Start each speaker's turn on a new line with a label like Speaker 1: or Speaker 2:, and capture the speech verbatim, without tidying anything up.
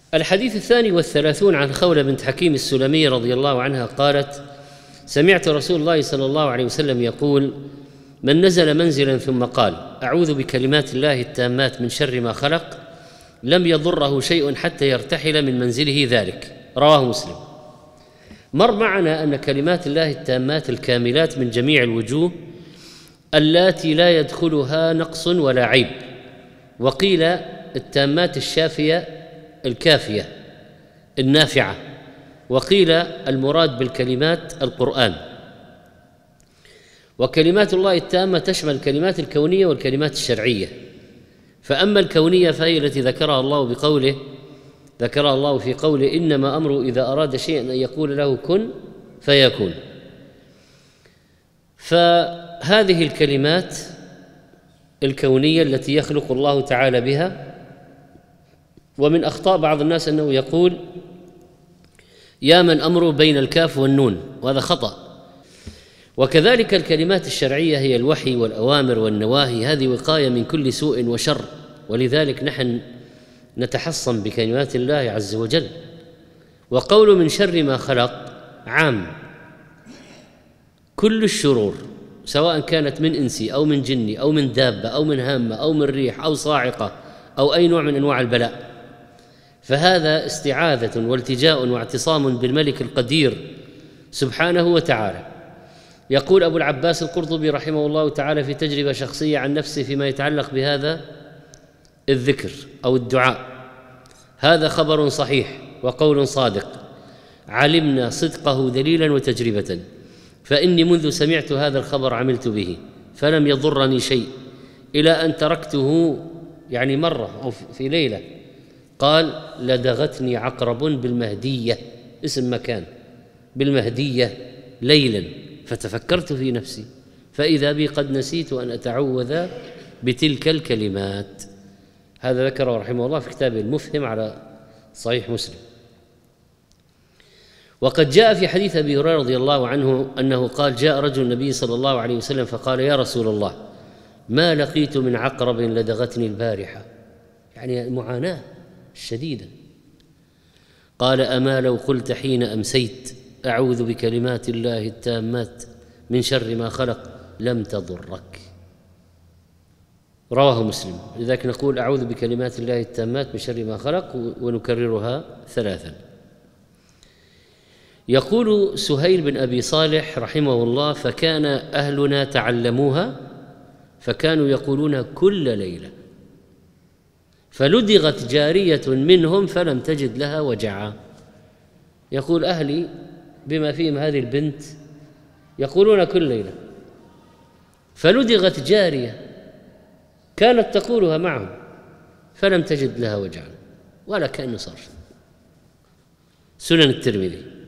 Speaker 1: الحديث الثاني والثلاثون عن خولة بنت حكيم السلمية رضي الله عنها قالت: سمعت رسول الله صلى الله عليه وسلم يقول: من نزل منزلا ثم قال: أعوذ بكلمات الله التامات من شر ما خلق لم يضره شيء حتى يرتحل من منزله ذلك. رواه مسلم. مر معنا أن كلمات الله التامات الكاملات من جميع الوجوه اللاتي لا يدخلها نقص ولا عيب، وقيل التامات الشافية الكافية النافعة، وقيل المراد بالكلمات القرآن. وكلمات الله التامة تشمل الكلمات الكونية والكلمات الشرعية، فأما الكونية فهي التي ذكرها الله بقوله ذكرها الله في قوله: إنما أمره إذا أراد شيئا أن يقول له كن فيكون. فهذه الكلمات الكونية التي يخلق الله تعالى بها. ومن أخطاء بعض الناس أنه يقول: يا من أمره بين الكاف والنون، وهذا خطأ. وكذلك الكلمات الشرعية هي الوحي والأوامر والنواهي، هذه وقاية من كل سوء وشر، ولذلك نحن نتحصن بكلمات الله عز وجل. وقول من شر ما خلق عام، كل الشرور سواء كانت من إنسي أو من جني أو من دابة أو من هامة أو من ريح أو صاعقة أو أي نوع من أنواع البلاء، فهذا استعاذة والتجاء واعتصام بالملك القدير سبحانه وتعالى. يقول أبو العباس القرطبي رحمه الله تعالى في تجربة شخصية عن نفسه فيما يتعلق بهذا الذكر أو الدعاء: هذا خبر صحيح وقول صادق، علمنا صدقه دليلا وتجربة، فإني منذ سمعت هذا الخبر عملت به فلم يضرني شيء إلى أن تركته، يعني مرة أو في ليلة. قال: لدغتني عقرب بالمهدية، اسم مكان، بالمهدية ليلا، فتفكرت في نفسي فإذا بي قد نسيت أن أتعوذ بتلك الكلمات. هذا ذكره رحمه الله في كتابه المفهم على صحيح مسلم. وقد جاء في حديث أبي هريرة رضي الله عنه أنه قال: جاء رجل النبي صلى الله عليه وسلم فقال: يا رسول الله، ما لقيت من عقرب لدغتني البارحة، يعني المعاناة الشديدة. قال: أما لو قلت حين أمسيت أعوذ بكلمات الله التامات من شر ما خلق لم تضرك. رواه مسلم. لذلك نقول: أعوذ بكلمات الله التامات من شر ما خلق، ونكررها ثلاثا. يقول سهيل بن أبي صالح رحمه الله: فكان أهلنا تعلموها فكانوا يقولون كل ليلة، فلدغت جارية منهم فلم تجد لها وجعا. يقول أهلي بما فيهم هذه البنت يقولون كل ليلة، فلدغت جارية كانت تقولها معهم فلم تجد لها وجعا ولا كأنه صار. سنن الترمذي.